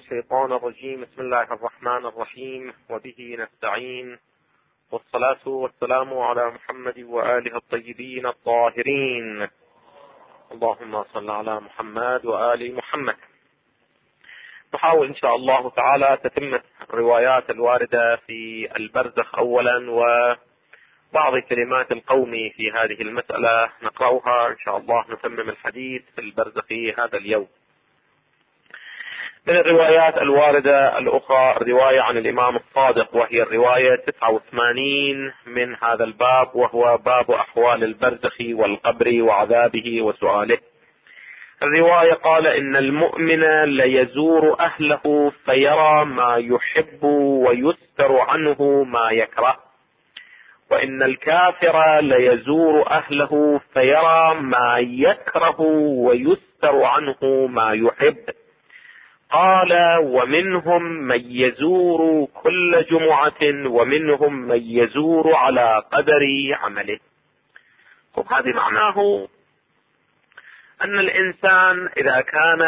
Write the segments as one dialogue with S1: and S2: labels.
S1: الشيطان الرجيم. بسم الله الرحمن الرحيم، وبه نستعين، والصلاة والسلام على محمد وآله الطيبين الطاهرين. اللهم صل على محمد وآل محمد. نحاول إن شاء الله تعالى تتمة الروايات الواردة في البرزخ أولا، وبعض كلمات القوم في هذه المسألة نقرأها إن شاء الله. نتمم الحديث في البرزخ هذا اليوم. من الروايات الواردة الأخرى الرواية عن الإمام الصادق، وهي الرواية 89 من هذا الباب، وهو باب أحوال البرزخ والقبر وعذابه وسؤاله. الرواية قال: إن المؤمن ليزور أهله فيرى ما يحب ويستر عنه ما يكره، وإن الكافر ليزور أهله فيرى ما يكره ويستر عنه ما يحب. قال: ومنهم من يزور كل جمعة، ومنهم من يزور على قدر عمله. هذه معناه أن الإنسان إذا كان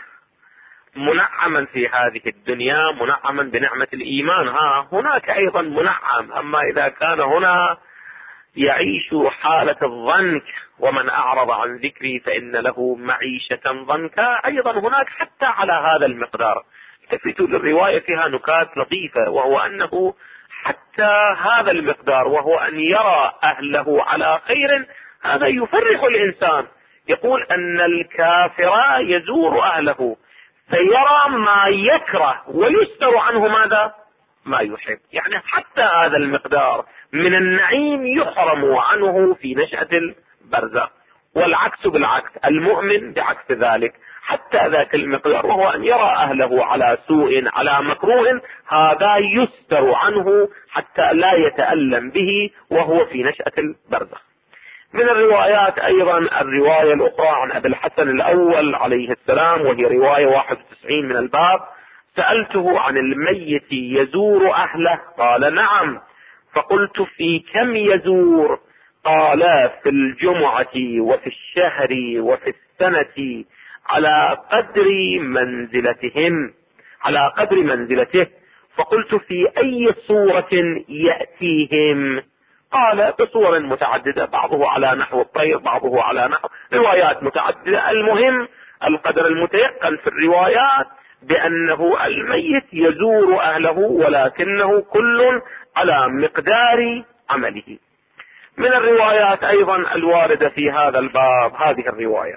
S1: منعما في هذه الدنيا، منعما بنعمة الإيمان، هناك أيضا منعم. أما إذا كان هنا يعيش حالة الضنك، ومن أعرض عن ذكري فإن له معيشة ضنكا، أيضا هناك حتى على هذا المقدار. التفتوا للرواية فيها نكات لطيفة، وهو أنه حتى هذا المقدار، وهو أن يرى أهله على خير، هذا يفرح الإنسان. يقول أن الكافر يزور أهله فيرى ما يكره ويستر عنه ماذا؟ ما يحب. يعني حتى هذا المقدار من النعيم يحرم عنه في نشأة البرزخ، والعكس بالعكس، المؤمن بعكس ذلك. حتى ذاك المقدار، وهو أن يرى أهله على سوء على مكروه، هذا يستر عنه حتى لا يتألم به وهو في نشأة البرزخ. من الروايات أيضا الرواية الأخرى عن أبي الحسن الأول عليه السلام، وهي رواية 91 من الباب: سألته عن الميت يزور أهله؟ قال: نعم. فقلت: في كم يزور؟ قال: في الجمعة وفي الشهر وفي السنة، على قدر منزلتهم، على قدر منزلته. فقلت: في أي صورة يأتيهم؟ قال: بصور متعددة، بعضه على نحو الطير، بعضه على نحو، روايات متعددة. المهم القدر المتيقن في الروايات بأنه الميت يزور أهله، ولكنه كل على مقدار عمله. من الروايات أيضا الواردة في هذا الباب هذه الرواية: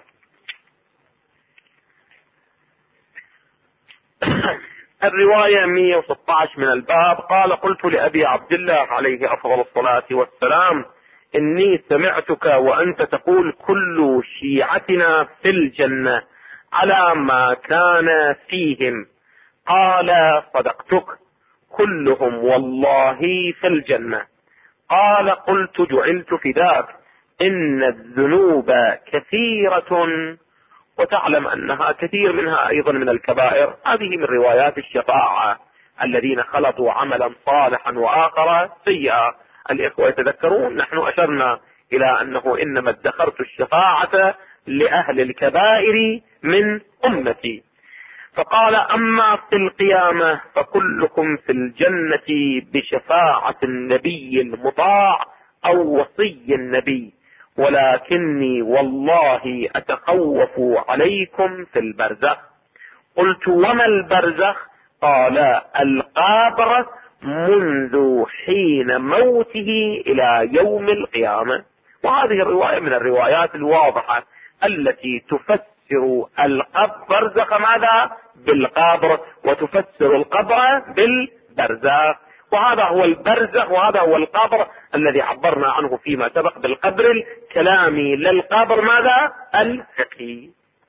S1: الرواية 116 من الباب. قال: قلت لأبي عبد الله عليه أفضل الصلاة والسلام: إني سمعتك وأنت تقول كل شيعتنا في الجنة على ما كان فيهم. قال: صدقتك، كلهم والله في الجنة. قال: قلت: جعلت فداك، إن الذنوب كثيرة، وتعلم أنها كثير منها أيضا من الكبائر. هذه من روايات الشفاعة، الذين خلطوا عملا صالحا وآخر سيئا. الإخوة يتذكرون نحن أشرنا إلى أنه إنما ادخرت الشفاعة لأهل الكبائر من أمتي. فقال: أما في القيامة فكلكم في الجنة بشفاعة النبي المطاع أو وصي النبي، ولكني والله أتخوف عليكم في البرزخ. قلت: وما البرزخ؟ قال: القبر منذ حين موته إلى يوم القيامة. وهذه الرواية من الروايات الواضحة التي تفسر البرزخ ماذا؟ بالقبر، وتفسر القبر بالبرزخ. وهذا هو البرزخ، وهذا هو القبر الذي عبرنا عنه فيما سبق بالقبر الكلامي، للقبر ماذا؟ الفقهي.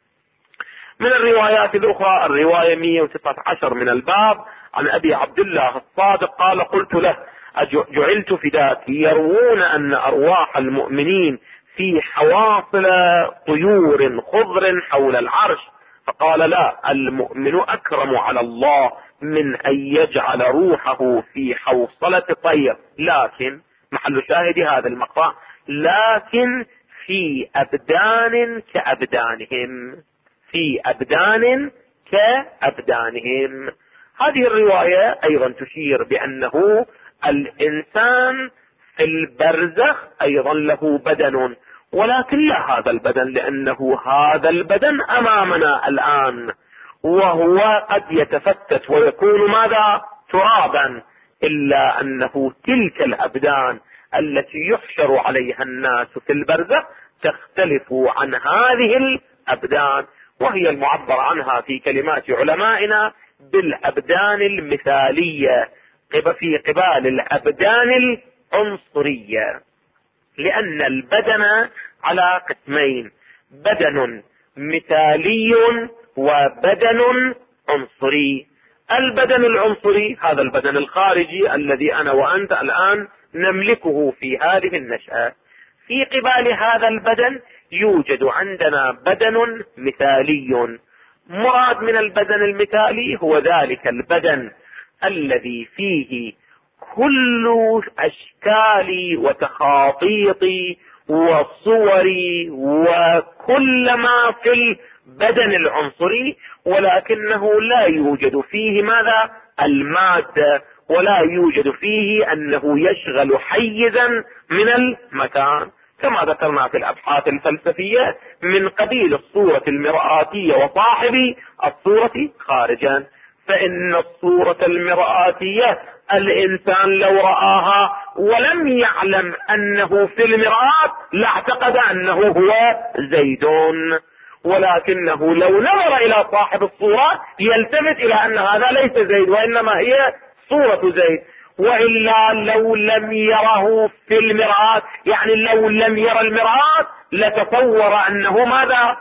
S1: من الروايات الأخرى الرواية 119 من الباب عن أبي عبد الله الصادق قال: قلت له: جعلت فداك، يروون أن أرواح المؤمنين في حواصل طيور خضر حول العرش. فقال: لا، المؤمن أكرم على الله من أن يجعل روحه في حوصلة طير. لكن محل شاهد هذا المقطع: لكن في أبدان كأبدانهم، في أبدان كأبدانهم. هذه الرواية أيضا تشير بأنه الإنسان في البرزخ أيضا له بدن، ولكن لا هذا البدن، لأنه هذا البدن أمامنا الآن، وهو قد يتفتت ويكون ماذا؟ ترابا، إلا أنه تلك الأبدان التي يحشر عليها الناس في البرزخ تختلف عن هذه الأبدان، وهي المعبر عنها في كلمات علمائنا بالأبدان المثالية في قبال الأبدان العنصرية، لأن البدن على قسمين: بدن مثالي وبدن عنصري. البدن العنصري هذا البدن الخارجي الذي أنا وأنت الآن نملكه في هذه النشأة. في قبال هذا البدن يوجد عندنا بدن مثالي. مراد من البدن المثالي هو ذلك البدن الذي فيه كل أشكال وتخاطيط وصور وكل ما في البدن العنصري، ولكنه لا يوجد فيه ماذا؟ المادة، ولا يوجد فيه أنه يشغل حيزا من المكان، كما ذكرنا في الأبحاث الفلسفية من قبيل الصورة المرآتية وصاحب الصورة خارجا. فإن الصورة المرآتية الإنسان لو رآها ولم يعلم أنه في المرآة لاعتقد أنه هو زيدون، ولكنه لو نظر إلى صاحب الصورة يلتفت إلى أن هذا ليس زيد وإنما هي صورة زيد. وإلا لو لم يره في المرآة، يعني لو لم يرى المرآة لتصور أنه ماذا؟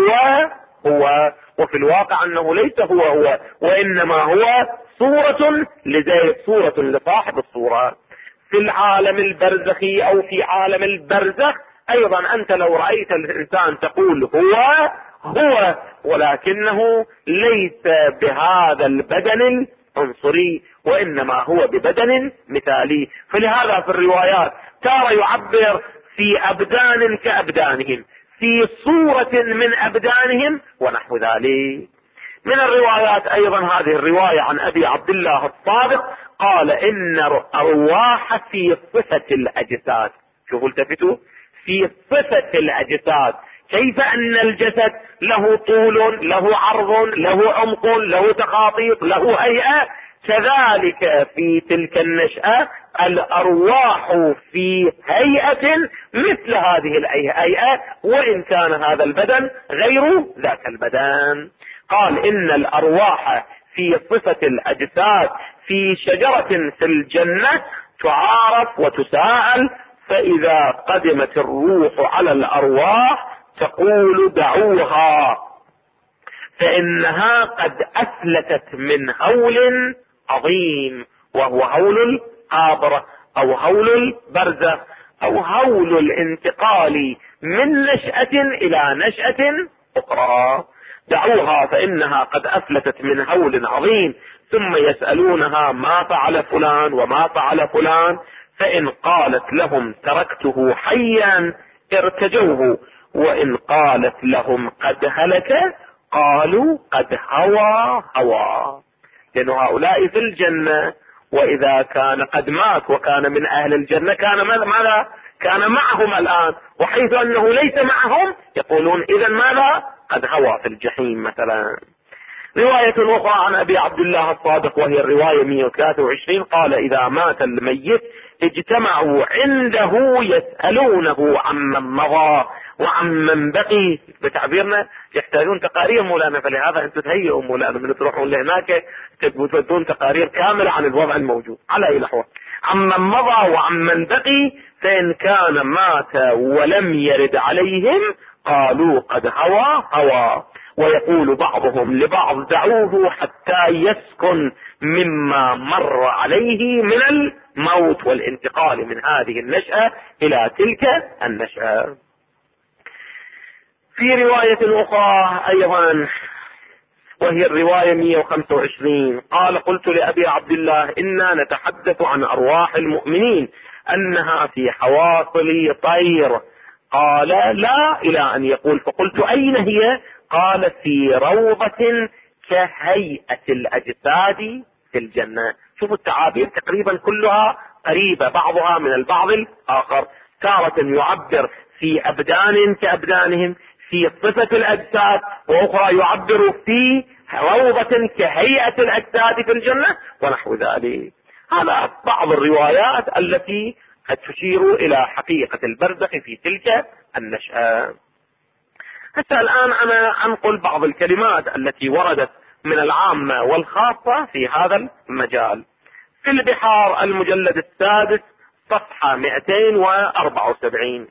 S1: هو، وفي الواقع أنه ليس هو، وإنما هو صورة لزيد، صورة لصاحب الصورة. في العالم البرزخي أو في عالم البرزخ أيضا أنت لو رأيت الإنسان تقول هو، ولكنه ليس بهذا البدن العنصري، وإنما هو ببدن مثالي. فلهذا في الروايات ترى يعبر في أبدان كأبدانهم، في صورة من أبدانهم ونحو ذلك. من الروايات أيضا هذه الرواية عن أبي عبد الله الصادق قال إن أرواح في صفة الأجساد. شوفوا التفتوا، في صفة الأجساد، كيف أن الجسد له طول، له عرض، له عمق، له تخاطيط، له هيئة، كذلك في تلك النشأة الأرواح في هيئة مثل هذه الهيئة، وإن كان هذا البدن غير ذاك البدن. قال إن الأرواح في صفة الأجساد في شجرة في الجنة تعارف وتساءل، فإذا قدمت الروح على الأرواح تقول دعوها فإنها قد أفلتت من هول عظيم، وهو هول القبر أو هول البرزخ أو هول الانتقال من نشأة إلى نشأة أخرى. دعوها فإنها قد أفلتت من هول عظيم، ثم يسألونها ما فعل فلان وما فعل فلان، فإن قالت لهم تركته حيا ارتجوه، وإن قالت لهم قد هلك قالوا قد هوى، لأن هؤلاء في الجنة، وإذا كان قد مات وكان من أهل الجنة كان ماذا؟ كان معهم الآن، وحيث أنه ليس معهم يقولون إذا ماذا؟ قد هوى في الجحيم مثلا. رواية أخرى عن أبي عبد الله الصادق وهي الرواية 123 قال إذا مات الميت اجتمعوا عنده يسألونه عمن مضى وعمن بقي. بتعبيرنا يحتاجون تقارير مولانا، فلهذا انتم تهيئوا مولانا من تروحون لهناك تبدون تقارير كاملة عن الوضع الموجود على أي نحو. عمن مضى وعمن بقي، فإن كان مات ولم يرد عليهم قالوا قد هوى. ويقول بعضهم لبعض دعوه حتى يسكن مما مر عليه من الموت والانتقال من هذه النشأة إلى تلك النشأة. في رواية أخرى أيضا وهي الرواية 125 قال قلت لأبي عبد الله إنا نتحدث عن أرواح المؤمنين أنها في حواصل طير. قال لا إلى أن يقول، فقلت أين هي؟ قال في روضة كهيئة الأجساد في الجنة. شوفوا التعابير تقريبا كلها قريبة بعضها من البعض الآخر. تارة يعبر في أبدان كأبدانهم في صفة الأجساد، وأخرى يعبر في روضة كهيئة الأجساد في الجنة ونحو ذلك. هذا بعض الروايات التي قد تشير إلى حقيقة البرزخ في تلك النشأة. حتى الآن أنا أنقل بعض الكلمات التي وردت من العامة والخاصة في هذا المجال. في البحار المجلد السادس صفحة 274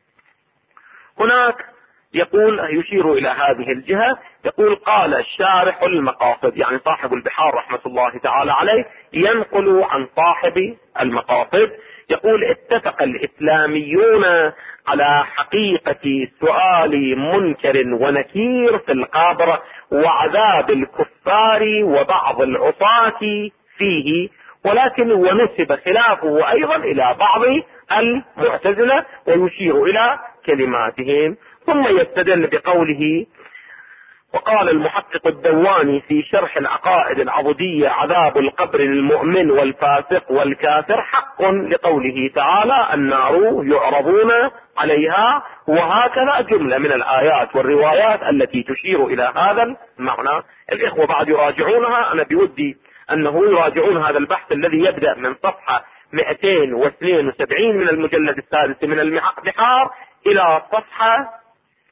S1: هناك يقول، يشير إلى هذه الجهة، يقول: قال الشارح المقاصد، يعني صاحب البحار رحمة الله تعالى عليه ينقل عن صاحب المقاصد، يقول: اتفق الإسلاميون على حقيقة سؤال منكر ونكير في القبر وعذاب الكفار وبعض العصاة فيه، ولكن ونسب خلافه أيضا إلى بعض المعتزلة ويشير إلى كلماتهم. ثم يستدل بقوله: وقال المحقق الدواني في شرح العقائد العبودية: عذاب القبر للمؤمن والفاسق والكافر حق، لقوله تعالى: النار يعرضون عليها. وهكذا جملة من الآيات والروايات التي تشير إلى هذا المعنى. الإخوة بعد يراجعونها، أنا بودي أنه يراجعون هذا البحث الذي يبدأ من صفحة 272 من المجلد السادس من البحار إلى صفحة،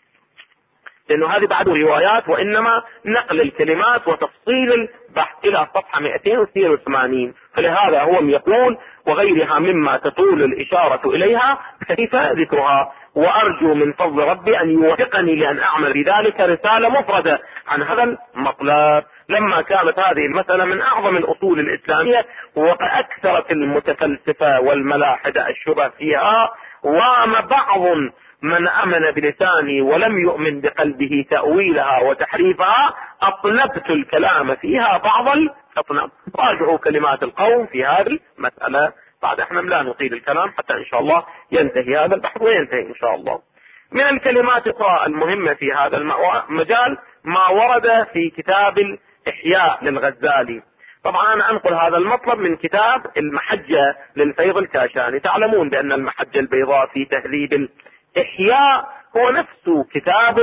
S1: لأنه هذه بعد روايات وإنما نقل الكلمات وتفصيل البحث إلى صفحة 282. فلهذا هو يقول: وغيرها مما تطول الإشارة إليها كيف ذكرها، وأرجو من فضل ربي أن يوفقني لأن أعمل بذلك رسالة مفردة عن هذا المطلب، لما كانت هذه المسألة من أعظم الأصول الإسلامية وأكثرت المتفلسفة والملاحدة الشبه فيها. وما بعض من أمن بلساني ولم يؤمن بقلبه تأويلها وتحريفها، أطلبت الكلام فيها بعض الأطناب. راجعوا كلمات القوم في هذه المسألة. بعد احنا لا نطيل الكلام حتى إن شاء الله ينتهي هذا البحث وينتهي إن شاء الله. من الكلمات المهمة في هذا المجال ما ورد في كتاب الإحياء للغزالي. طبعا أنا أنقل هذا المطلب من كتاب المحجة للفيض الكاشاني. تعلمون بأن المحجة البيضاء في تهذيب الإحياء هو نفس كتاب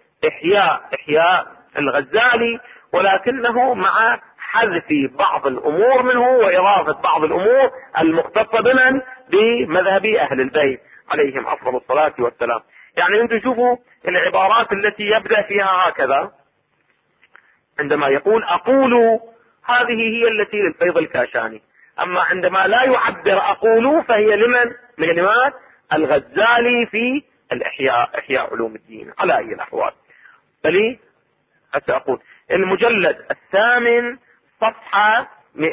S1: إحياء الغزالي، ولكنه مع حذف بعض الأمور منه وإضافة بعض الأمور المختصة بمذهب أهل البيت عليهم أفضل الصلاة والسلام. يعني أنتم شوفوا العبارات التي يبدأ فيها هكذا، عندما يقول: أقول، هذه هي التي للفيض الكاشاني. أما عندما لا يعبر أقول فهي لمن؟ لكلمات الغزالي في إحياء علوم الدين. على أي الأحوال، بل أقول المجلد الثامن صفحة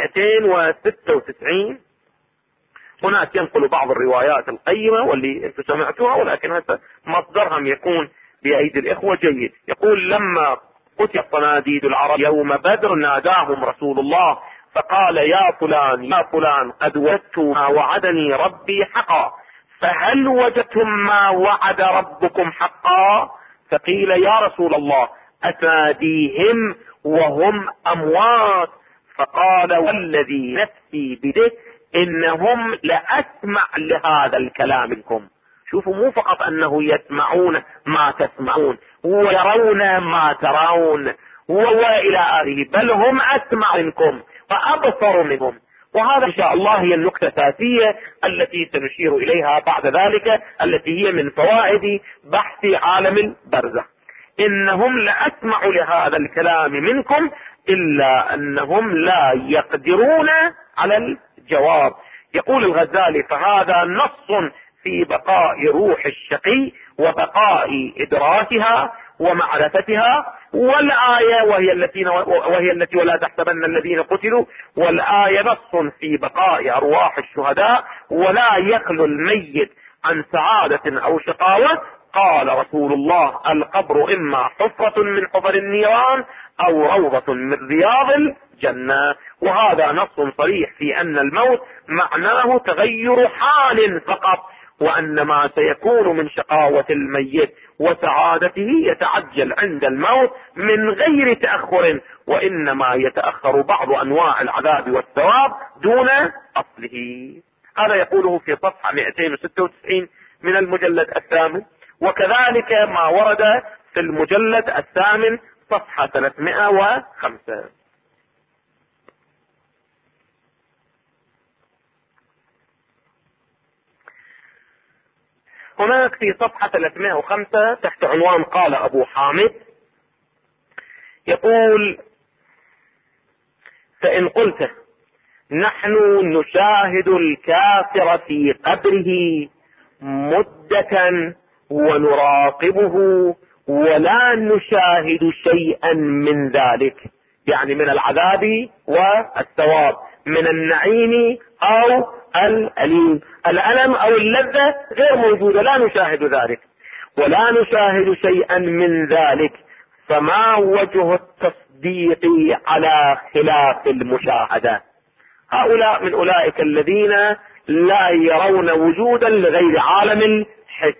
S1: 296 هناك ينقل بعض الروايات القيمة واللي انتم سمعتوها، ولكن هذا مصدرهم يكون بأيدي الإخوة جيد. يقول: لما قتل صناديد العرب يوم بدر ناداهم رسول الله فقال: يا فلان يا فلان، قد وجدت ما وعدني ربي حقا، فهل وجدتم ما وعد ربكم حقا؟ فقيل: يا رسول الله أتناديهم وهم أموات؟ فقال: والذي نفسي بيده إنهم لأسمع لهذا الكلام منكم. شوفوا، مو فقط أنه يسمعون ما تسمعون ويرون ما ترون وإلى آخره، بل هم أسمع منكم وأبصر منهم. وهذا إن شاء الله هي النقطة الأساسية التي سنشير إليها بعد ذلك، التي هي من فوائد بحث عالم البرزخ. إنهم لأسمع لهذا الكلام منكم إلا أنهم لا يقدرون على الجواب. يقول الغزالي: فهذا نص في بقاء روح الشقي وبقاء إدراكها ومعرفتها، والآية وهي التي ولا تحسبن الذين قتلوا، والآية نص في بقاء أرواح الشهداء، ولا يخلو الميت عن سعادة أو شقاوة. قال رسول الله: القبر إما حفرة من حفر النيران أو روضة من رياض الجنة. وهذا نص صريح في أن الموت معناه تغير حال فقط، وأن ما سيكون من شقاوة الميت وسعادته يتعجل عند الموت من غير تأخر، وإنما يتأخر بعض أنواع العذاب والثواب دون أصله. هذا يقوله في صفحة 296 من المجلد الثامن، وكذلك ما ورد في المجلد الثامن صفحة 305. هناك في صفحة 305 تحت عنوان قال أبو حامد، يقول: فإن قلت نحن نشاهد الكافر في قبره مدة ونراقبه ولا نشاهد شيئا من ذلك، يعني من العذاب والثواب، من النعيم أو الأليم، الألم أو اللذة غير موجودة، لا نشاهد ذلك، ولا نشاهد شيئا من ذلك، فما وجه التصديق على خلاف المشاهدة؟ هؤلاء من أولئك الذين لا يرون وجودا لغير عالم الحس.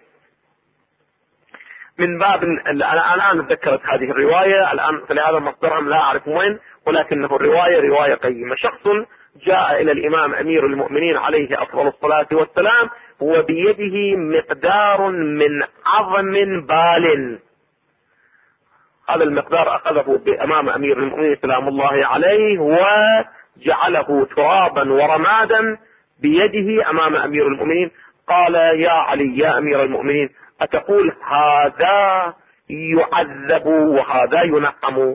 S1: من باب أنا الآن ذكرت هذه الرواية الآن، فلهذا مصدرها لا أعرف وين، ولكنه الرواية رواية قيمة. شخص جاء إلى الإمام أمير المؤمنين عليه أفضل الصلاة والسلام وبيده مقدار من عظم بال. هذا المقدار أخذه بأمام أمير المؤمنين سلام الله عليه وجعله ترابا ورمادا بيده أمام أمير المؤمنين. قال: يا علي يا أمير المؤمنين، أتقول هذا يعذب وهذا ينعم؟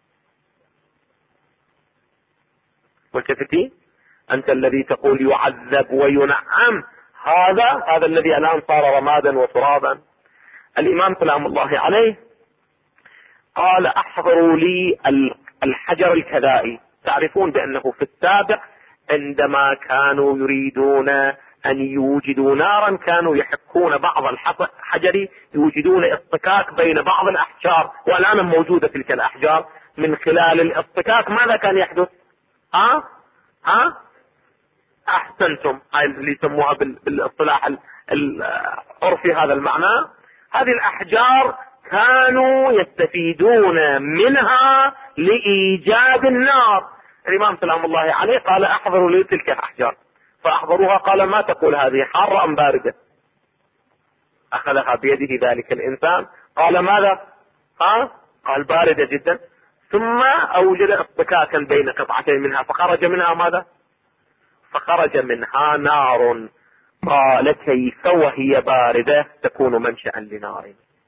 S1: والتفتي أنت الذي تقول يعذب وينعم، هذا الذي الآن صار رمادا وترابا. الإمام سلام الله عليه قال: احضروا لي الحجر الكذائي. تعرفون بأنه في السابق عندما كانوا يريدون أن يوجدوا نارا كانوا يحكون بعض الحجر، يوجدون اصطكاك بين بعض الأحجار، والآن موجودة تلك الأحجار. من خلال الاصطكاك ماذا كان يحدث؟ أحسنتم، هاي اللي يسموها بالاصطلاح العرفي هذا المعنى. هذه الأحجار كانوا يستفيدون منها لإيجاد النار. الإمام سلام الله عليه قال: احضروا لي تلك الأحجار. فأحضروها. قال: ما تقول هذه حارة أم باردة؟ أخذها بيده ذلك الإنسان. قال: ماذا؟ قال: باردة جدا. ثم أوجد اصطكاكا بين قطعتين منها، فخرج منها ماذا؟ فخرج منها نار. قال: كيف وهي باردة تكون منشأ لنار؟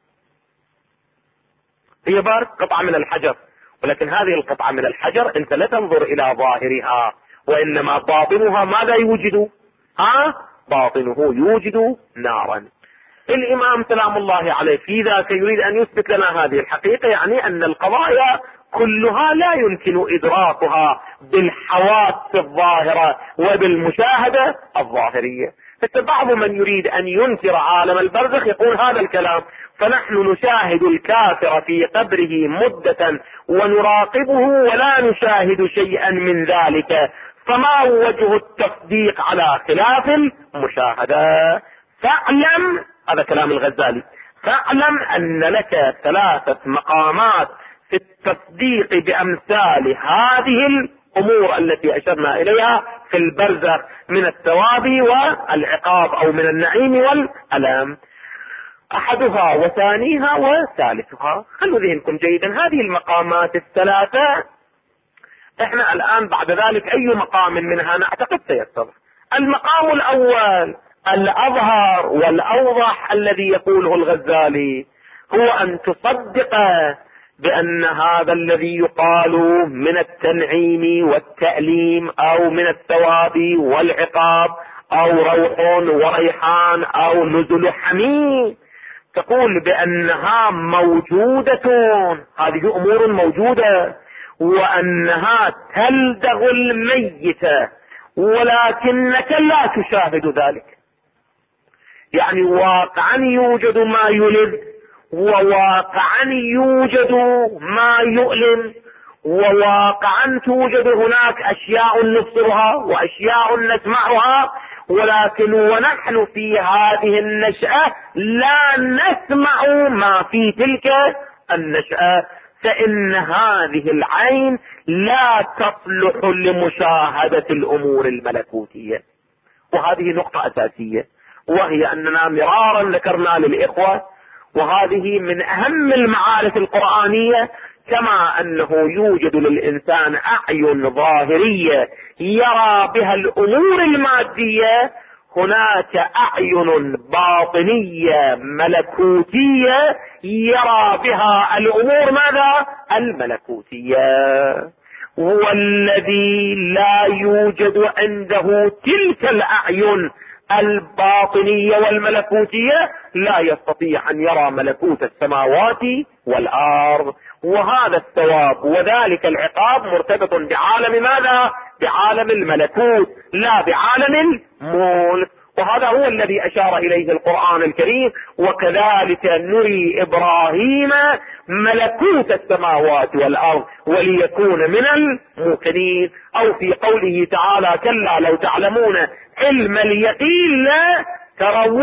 S1: هي بارد، قطعة من الحجر، ولكن هذه القطعة من الحجر انت لا تنظر الى ظاهرها، وانما باطنها ماذا يوجد؟ باطنه يوجد نارا. الامام سلام الله عليه في ذاك يريد ان يثبت لنا هذه الحقيقة، يعني ان القضايا كلها لا يمكن ادراكها بالحواس الظاهرة وبالمشاهدة الظاهرية. فبعض من يريد ان ينكر عالم البرزخ يقول هذا الكلام: فنحن نشاهد الكافر في قبره مدة ونراقبه ولا نشاهد شيئا من ذلك، فما وجه التصديق على خلاف المشاهدة؟ فاعلم، هذا كلام الغزالي، فاعلم ان لك 3 مقامات في التصديق بامثال هذه الامور التي اشرنا اليها في البرزخ من الثواب والعقاب او من النعيم والالم. احدها وثانيها وثالثها. خلوا ذهنكم جيدا، هذه المقامات ال3 احنا الان بعد ذلك اي مقام منها نعتقد سيتضح. المقام الاول الاظهر والاوضح الذي يقوله الغزالي هو ان تصدق بان هذا الذي يقال من التنعيم والتأليم او من الثواب والعقاب او روح وريحان او نزل حميم، تقول بانها موجودة، هذه امور موجودة، وانها تلدغ الميت ولكنك لا تشاهد ذلك. يعني واقعا يوجد ما يلد، وواقعا يوجد ما يؤلم، وواقعا توجد هناك اشياء نبصرها واشياء نسمعها، ولكن ونحن في هذه النشأة لا نسمع ما في تلك النشأة، فإن هذه العين لا تصلح لمشاهدة الأمور الملكوتية. وهذه نقطة أساسية، وهي أننا مرارا ذكرنا للإخوة، وهذه من أهم المعارف القرآنية، كما أنه يوجد للإنسان أعين ظاهرية يرى بها الأمور المادية، هناك أعين باطنية ملكوتية يرى بها الأمور ماذا؟ الملكوتية. هو الذي لا يوجد عنده تلك الأعين الباطنية والملكوتية لا يستطيع أن يرى ملكوت السماوات والأرض. وهذا الثواب وذلك العقاب مرتبط بعالم ماذا؟ بعالم الملكوت لا بعالم الملك. وهذا هو الذي أشار إليه القرآن الكريم: وكذلك نري إبراهيم ملكوت السماوات والأرض وليكون من الموقنين. أو في قوله تعالى: كلا لو تعلمون علم اليقين لترون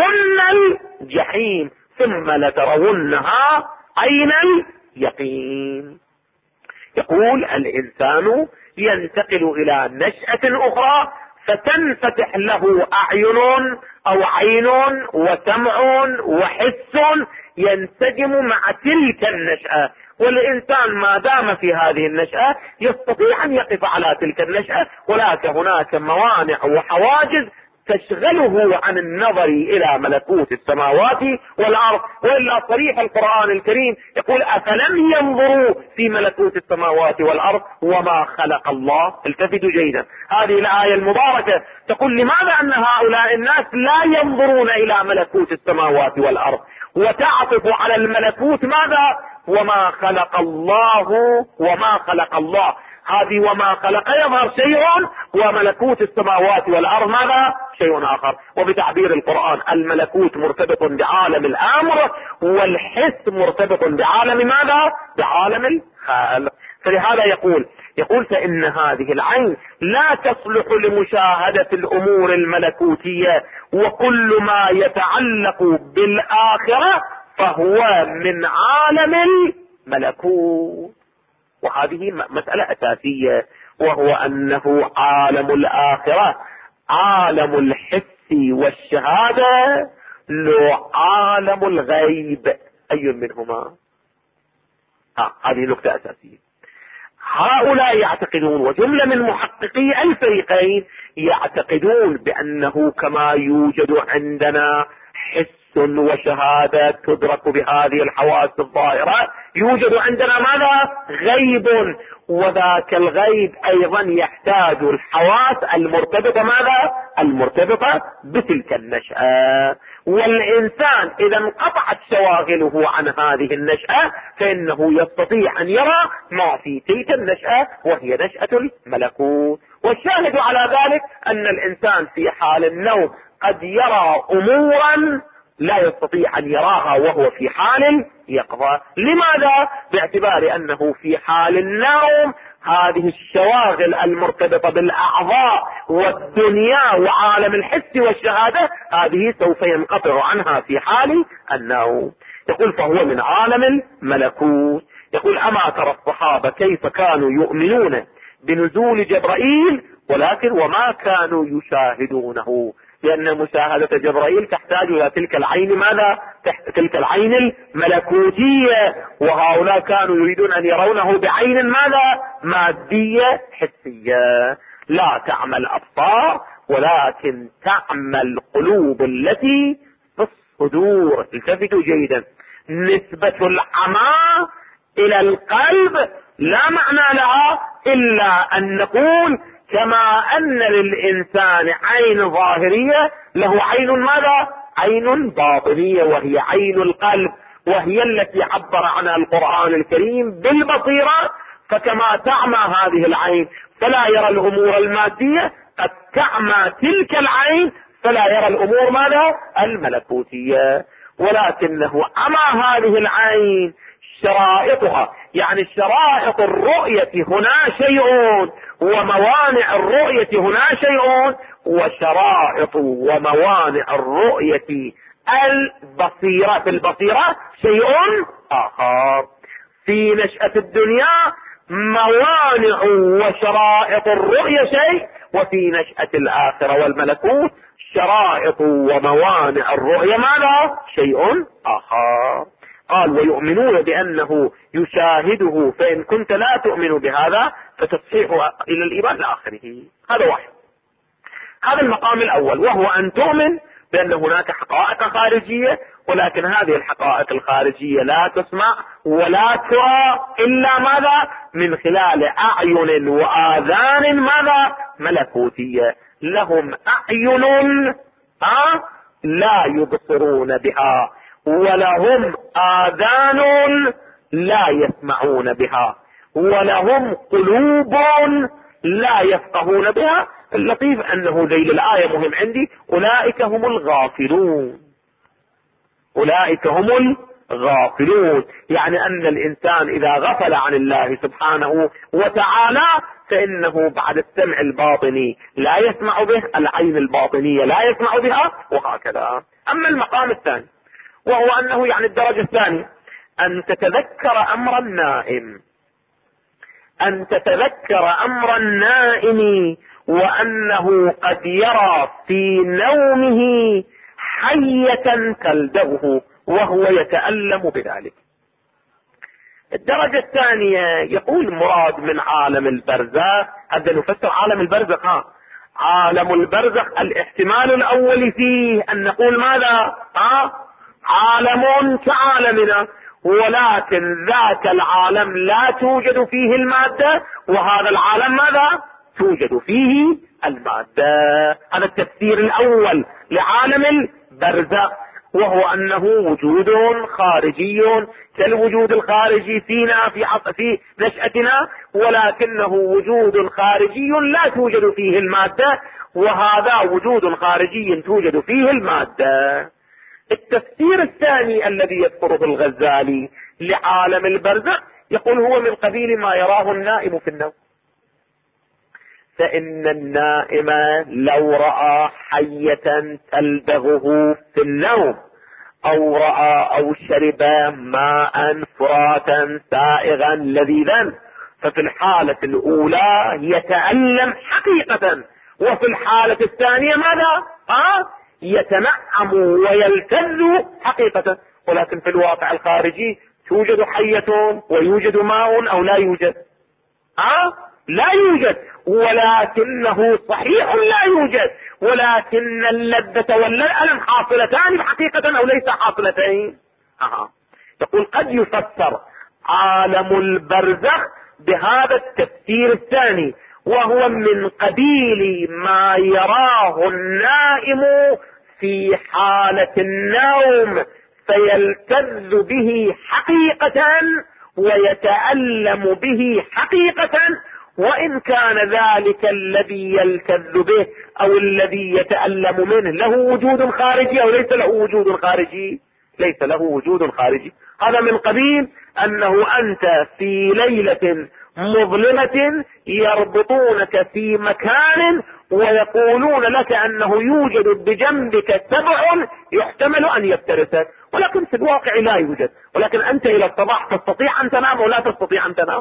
S1: الجحيم ثم لترونها عين اليقين. يقول الإنسان ينتقل إلى نشأة أخرى فتنفتح له أعين أو عين وسمع وحس ينسجم مع تلك النشأة، والإنسان ما دام في هذه النشأة يستطيع أن يقف على تلك النشأة، ولكن هناك موانع وحواجز تشغله عن النظر إلى ملكوت السماوات والأرض. وإلا صريح القرآن الكريم يقول: أفلم ينظروا في ملكوت السماوات والأرض وما خلق الله. التفتوا جيدا، هذه الآية المباركة تقول لماذا أن هؤلاء الناس لا ينظرون إلى ملكوت السماوات والأرض، وتعطف على الملكوت ماذا؟ وما خلق الله. وما خلق الله هذه وما خلق يظهر شيء، وملكوت السماوات والأرض ماذا؟ شيء آخر. وبتعبير القرآن الملكوت مرتبط بعالم الأمر، والحس مرتبط بعالم ماذا؟ بعالم الخلق. فلهذا يقول فإن هذه العين لا تصلح لمشاهدة الأمور الملكوتية، وكل ما يتعلق بالآخرة فهو من عالم الملكوت. وهذه مسألة أساسية، وهو أنه عالم الآخرة عالم الحس والشهادة لو عالم الغيب، أي منهما؟ هذه نقطة أساسية. هؤلاء يعتقدون، وجملة من محققي الفريقين يعتقدون بأنه كما يوجد عندنا حس وشهادة تدرك بهذه الحواس الظاهرة، يوجد عندنا ماذا؟ غيب، وذاك الغيب أيضا يحتاج الحواس المرتبطة ماذا؟ المرتبطة بتلك النشأة. والإنسان إذا انقطعت شواغله عن هذه النشأة فإنه يستطيع أن يرى ما في تلك النشأة، وهي نشأة الملكوت. والشاهد على ذلك أن الإنسان في حال النوم قد يرى أمورا لا يستطيع أن يراها وهو في حال يقظة. لماذا؟ باعتبار أنه في حال النوم هذه الشواغل المرتبطة بالأعضاء والدنيا وعالم الحس والشهادة هذه سوف ينقطع عنها في حال النوم. يقول فهو من عالم الملكوت. يقول: أما ترى الصحابة كيف كانوا يؤمنون بنزول جبرائيل ولكن وما كانوا يشاهدونه، لأن مشاهدة جبرائيل تحتاج إلى تلك العين ماذا؟ تلك العين الملكوتية، وهؤلاء كانوا يريدون أن يرونه بعين ماذا؟ مادية حسية. لا تعمى الأبصار ولكن تعمى القلوب التي في الصدور. التفتوا جيدا، نسبة العمى إلى القلب لا معنى لها إلا أن نقول كما أن للإنسان عين ظاهرية له عين ماذا؟ عين باطنية، وهي عين القلب، وهي التي عبر عنها القرآن الكريم بالبصيرة. فكما تعمى هذه العين فلا يرى الأمور المادية، قد تعمى تلك العين فلا يرى الأمور ماذا؟ الملكوتية. ولكنه عمى هذه العين شرائطها، يعني شرائط الرؤية هنا شيء، وموانع الرؤية هنا شيء، وشرائط وموانع الرؤية البصيرة في البصيرة شيء آخر. في نشأة الدنيا موانع وشرائط الرؤية شيء، وفي نشأة الآخرة والملكوت شرائط وموانع الرؤية ماذا؟ شيء آخر. قال ويؤمنون بأنه يشاهده، فإن كنت لا تؤمن بهذا فتصحيح إلى الإيمان لآخره. هذا واحد. هذا المقام الأول، وهو أن تؤمن بأن هناك حقائق خارجية، ولكن هذه الحقائق الخارجية لا تسمع ولا ترى إلا ماذا؟ من خلال أعين وآذان ماذا؟ ملكوتية. لهم أعين لا يبصرون بها، ولهم آذان لا يسمعون بها، ولهم قلوب لا يفقهون بها. اللطيف أنه ذيل الآية مهم عندي، أولئك هم الغافلون. أولئك هم الغافلون، يعني أن الإنسان إذا غفل عن الله سبحانه وتعالى فإنه بعد السمع الباطني لا يسمع به، العين الباطنية لا يسمع بها، وهكذا. أما المقام الثاني وهو أنه يعني الدرجة الثانية أن تتذكر أمر النائم، أن تتذكر أمر النائم، وأنه قد يرى في نومه حية تلدغه وهو يتألم بذلك. الدرجة الثانية يقول مراد من عالم البرزخ، هذا نفسر عالم البرزخ. عالم البرزخ الاحتمال الأول فيه أن نقول ماذا؟ عالم كعالمنا، ولكن ذاك العالم لا توجد فيه المادة، وهذا العالم ماذا؟ توجد فيه المادة. هذا التفسير الأول لعالم البرزخ، وهو أنه وجود خارجي كالوجود الخارجي فينا في نشأتنا، ولكنه وجود خارجي لا توجد فيه المادة، وهذا وجود خارجي توجد فيه المادة. التفسير الثاني الذي يذكره الغزالي لعالم البرزخ يقول هو من قبيل ما يراه النائم في النوم، فإن النائم لو رأى حية تلدغه في النوم، أو رأى أو شرب ماء فراتا سائغا لذيذا، ففي الحالة الأولى يتألم حقيقة، وفي الحالة الثانية ماذا؟ يتنعم ويلتذ حقيقة. ولكن في الواقع الخارجي توجد حية ويوجد ماء أو لا يوجد؟ لا يوجد، ولكنه صحيح لا يوجد، ولكن اللذة والألم حاصلتان حقيقة أو ليس حاصلتين؟ يقول قد يفسر عالم البرزخ بهذا التفسير الثاني، وهو من قبيل ما يراه النائم في حالة النوم فيلتذ به حقيقة ويتألم به حقيقة، وإن كان ذلك الذي يلتذ به أو الذي يتألم منه له وجود خارجي أو ليس له وجود خارجي؟ ليس له وجود خارجي. هذا من قبيل أنه أنت في ليلة مظلمة يربطونك في مكان ويقولون لك أنه يوجد بجنبك سبع يحتمل أن يفترسك، ولكن في الواقع لا يوجد، ولكن أنت إلى الصباح تستطيع أن تنام ولا تستطيع أن تنام.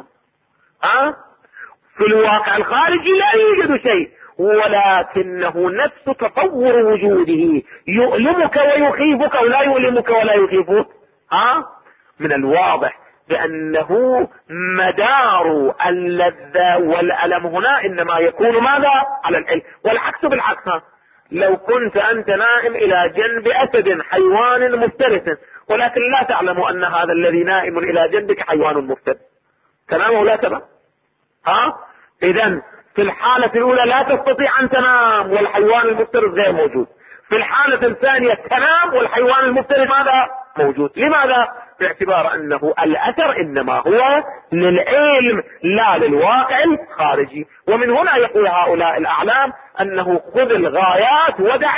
S1: في الواقع الخارجي لا يوجد شيء، ولكنه نفس تطور وجوده يؤلمك ويخيفك ولا يؤلمك ولا يخيفك. من الواضح بأنه مدار اللذة والألم هنا إنما يكون ماذا؟ على العلم، والعكس بالعكس. لو كنت أنت نائم إلى جنب أسد حيوان مفترس، ولكن لا تعلم أن هذا الذي نائم إلى جنبك حيوان مفترس، تنام ولا تنام؟ إذن في الحالة الأولى لا تستطيع أن تنام والحيوان المفترس غير موجود، في الحالة الثانية تنام والحيوان المفترس ماذا؟ موجود. لماذا؟ باعتبار أنه الأثر إنما هو للعلم لا للواقع الخارجي. ومن هنا يقول هؤلاء الأعلام أنه خذ الغايات ودع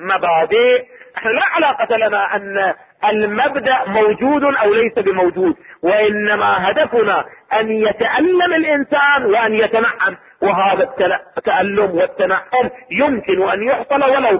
S1: المبادئ. احنا لا علاقة لنا أن المبدأ موجود أو ليس بموجود، وإنما هدفنا أن يتألم الإنسان وأن يتنعم، وهذا التألم والتنعم يمكن أن يحصل ولو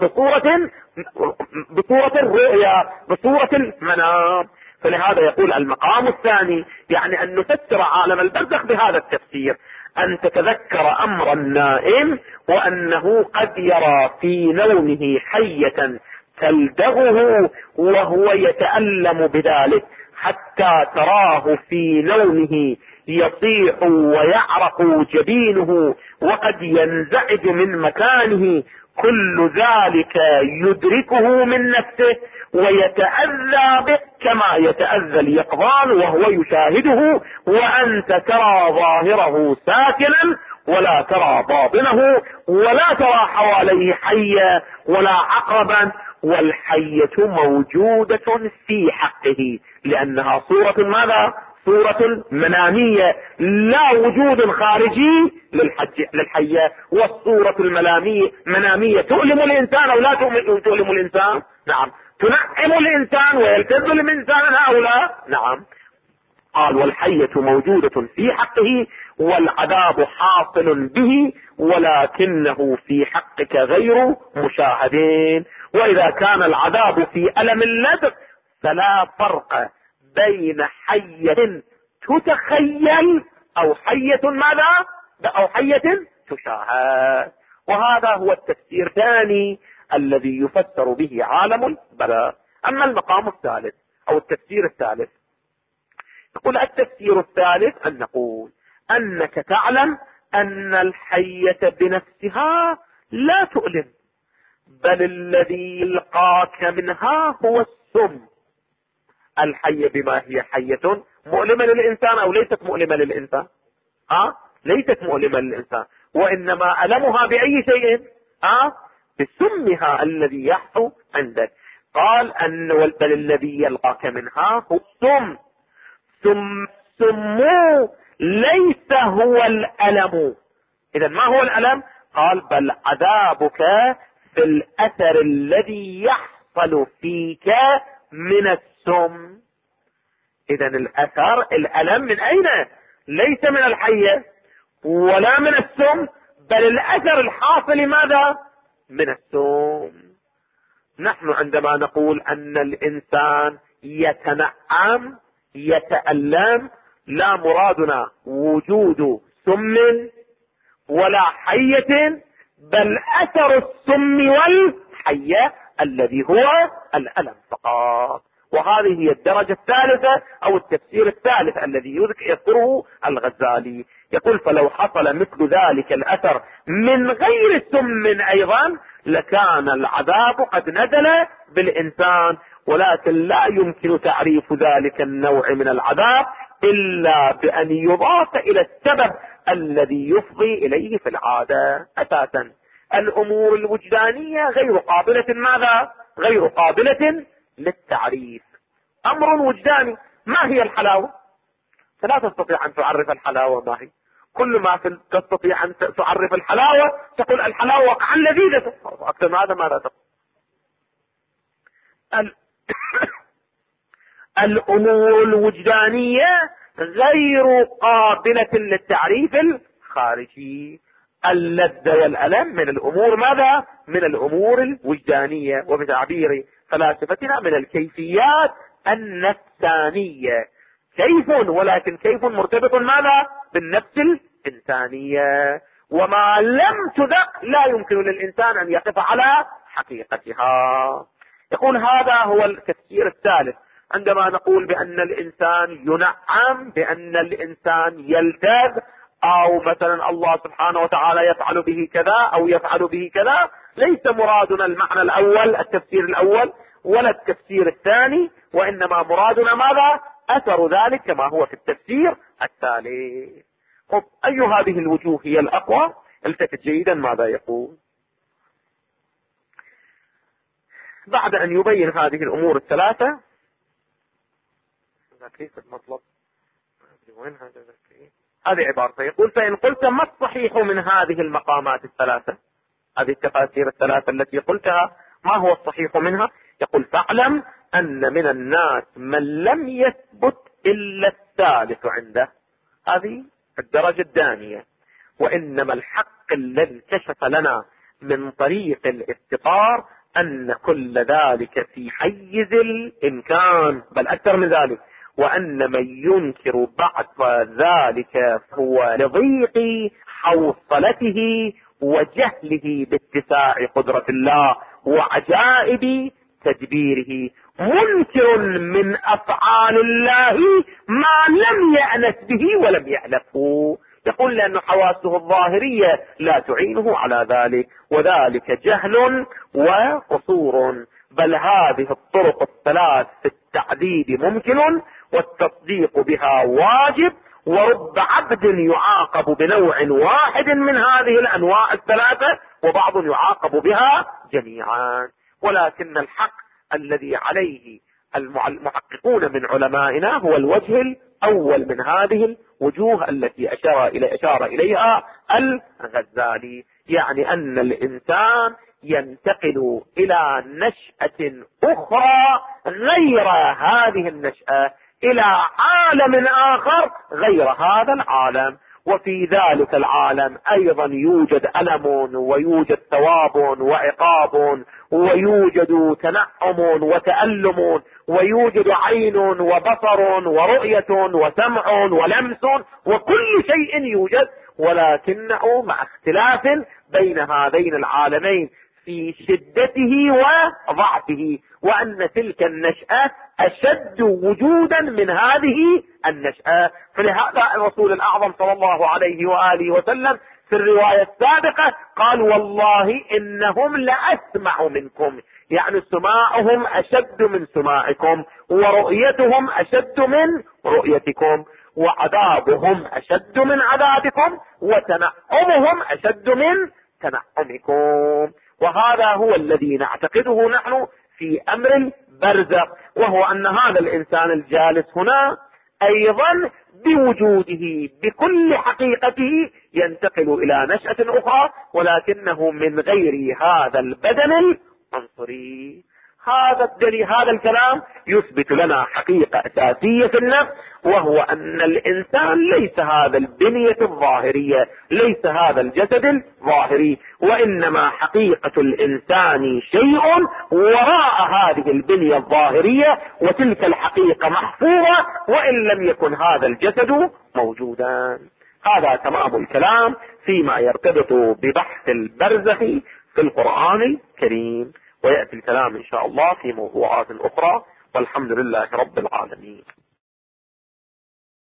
S1: بصورة الرؤيا، بصورة المنام. فلهذا يقول المقام الثاني يعني أن نفسر عالم البرزخ بهذا التفسير، أن تتذكر أمر النائم وأنه قد يرى في نومه حية تلدغه وهو يتألم بذلك، حتى تراه في نومه يصيح ويعرق جبينه وقد ينزعج من مكانه، كل ذلك يدركه من نفسه ويتأذى به كما يتأذى اليقظان وهو يشاهده، وأنت ترى ظاهره ساكنا ولا ترى باطنه، ولا ترى حواليه حية ولا عقربا، والحية موجودة في حقه لأنها صورة ماذا؟ صورة منامية، لا وجود خارجي للحية. والصورة المنامية تؤلم الإنسان أو لا تؤلم الإنسان؟ نعم. تنعم الإنسان ويلتذ الإنسان هؤلاء؟ نعم. قال والحية موجودة في حقه والعذاب حاصل به ولكنه في حقك غير مشاهدين. وإذا كان العذاب في ألم اللدغ فلا فرق بين حية تتخيل أو حية ماذا؟ أو حية تشاهد. وهذا هو التفسير الثاني الذي يفسر به عالم البلاء. أما المقام الثالث أو التفسير الثالث، يقول التفسير الثالث أن نقول أنك تعلم أن الحية بنفسها لا تؤلم، بل الذي يلقاك منها هو السم. الحية بما هي حية مؤلمة للإنسان أو ليست مؤلمة للإنسان؟ ليست مؤلمة للإنسان، وإنما ألمها بأي شيء؟ بسمها الذي يحصل عندك. قال أن بل الذي يلقاك منها هو السم. سمو ليس هو الألم. إذا ما هو الألم؟ قال بل عذابك في الأثر الذي يحصل فيك من السم. إذا الأثر الألم من أين؟ ليس من الحية ولا من السم، بل الأثر الحاصل ماذا؟ من السم. نحن عندما نقول أن الإنسان يتنعم يتألم لا مرادنا وجود سم ولا حية، بل أثر السم والحية الذي هو الألم فقط. وهذه هي الدرجة الثالثة أو التفسير الثالث الذي يذكره الغزالي. يقول فلو حصل مثل ذلك الأثر من غير سم أيضا لكان العذاب قد نزل بالإنسان، ولكن لا يمكن تعريف ذلك النوع من العذاب إلا بأن يضاف إلى السبب الذي يفضي إليه في العادة. أساسا الأمور الوجدانية غير قابلة ماذا؟ غير قابلة للتعريف. أمر وجداني، ما هي الحلاوة؟ فلا تستطيع أن تعرف الحلاوة ما هي. كل ما تستطيع أن تعرف الحلاوة تقول الحلاوة وقعا لذيذة، أكثر من هذا ماذا تقول؟ الأمور الوجدانية غير قابلة للتعريف الخارجي. اللذة والألم من الأمور ماذا؟ من الأمور الوجدانية، وبتعبير فلاسفتنا من الكيفيات النفسانية. كيف، ولكن كيف مرتبط ماذا؟ بالنفس الإنسانية، وما لم تذق لا يمكن للإنسان أن يقف على حقيقتها. يقول هذا هو التفسير الثالث عندما نقول بأن الإنسان ينعم، بأن الإنسان يلتذ، أو مثلا الله سبحانه وتعالى يفعل به كذا أو يفعل به كذا. ليس مرادنا المعنى الأول التفسير الأول ولا التفسير الثاني، وإنما مرادنا ماذا؟ أثر ذلك كما هو في التفسير الثالث. طب أي هذه الوجوه هي الأقوى؟ التفت جيدا ماذا يقول. بعد أن يبين هذه الأمور الثلاثة، هذه عبارته يقول فإن قلت ما الصحيح من هذه المقامات الثلاثة، هذه التفاسير الثلاثة التي قلتها ما هو الصحيح منها؟ يقول فاعلم أن من الناس من لم يثبت إلا الثالث عنده. هذه الدرجة الثانية. وإنما الحق الذي كشف لنا من طريق الاستقرار أن كل ذلك في حيز الإمكان، بل أكثر من ذلك، وأن من ينكر بعد ذلك هو لضيق حوصلته وجهله باتساع قدرة الله وعجائب تدبيره، منكر من أفعال الله ما لم يأنس به ولم يألفه. يقول لأن حواسه الظاهرية لا تعينه على ذلك، وذلك جهل وقصور. بل هذه الطرق الثلاث في التعذيب ممكن، والتصديق بها واجب، ورب عبد يعاقب بنوع واحد من هذه الأنواع الثلاثة، وبعض يعاقب بها جميعا. ولكن الحق الذي عليه المحققون من علمائنا هو الوجه الأول من هذه الوجوه التي أشار إليها الغزالي، يعني أن الإنسان ينتقل إلى نشأة أخرى غير هذه النشأة، إلى عالم آخر غير هذا العالم، وفي ذلك العالم أيضا يوجد ألم ويوجد ثواب وعقاب ويوجد تنعم وتألم ويوجد عين وبصر ورؤية وسمع ولمس، وكل شيء يوجد، ولكنه مع اختلاف بين هذين العالمين في شدته وضعفه، وأن تلك النشأة أشد وجودا من هذه النشأة. فلهذا الرسول الأعظم صلى الله عليه وآله وسلم في الرواية السابقة قال: والله إنهم لأسمع منكم، يعني سماعهم أشد من سماعكم، ورؤيتهم أشد من رؤيتكم، وعذابهم أشد من عذابكم، وتنعمهم أشد من تنعمكم. وهذا هو الذي نعتقده نحن في أمر البرزخ، وهو أن هذا الإنسان الجالس هنا أيضا بوجوده بكل حقيقته ينتقل إلى نشأة أخرى، ولكنه من غير هذا البدن العنصري. هذا الكلام يثبت لنا حقيقة أساسية في النفس، وهو أن الإنسان ليس هذا البنية الظاهرية، ليس هذا الجسد الظاهري، وإنما حقيقة الإنسان شيء وراء هذه البنية الظاهرية، وتلك الحقيقة محفورة وإن لم يكن هذا الجسد موجودا. هذا تمام الكلام فيما يرتبط ببحث البرزخ في القرآن الكريم، ويأتي الكلام إن شاء الله في موضوعات أخرى، والحمد لله رب العالمين.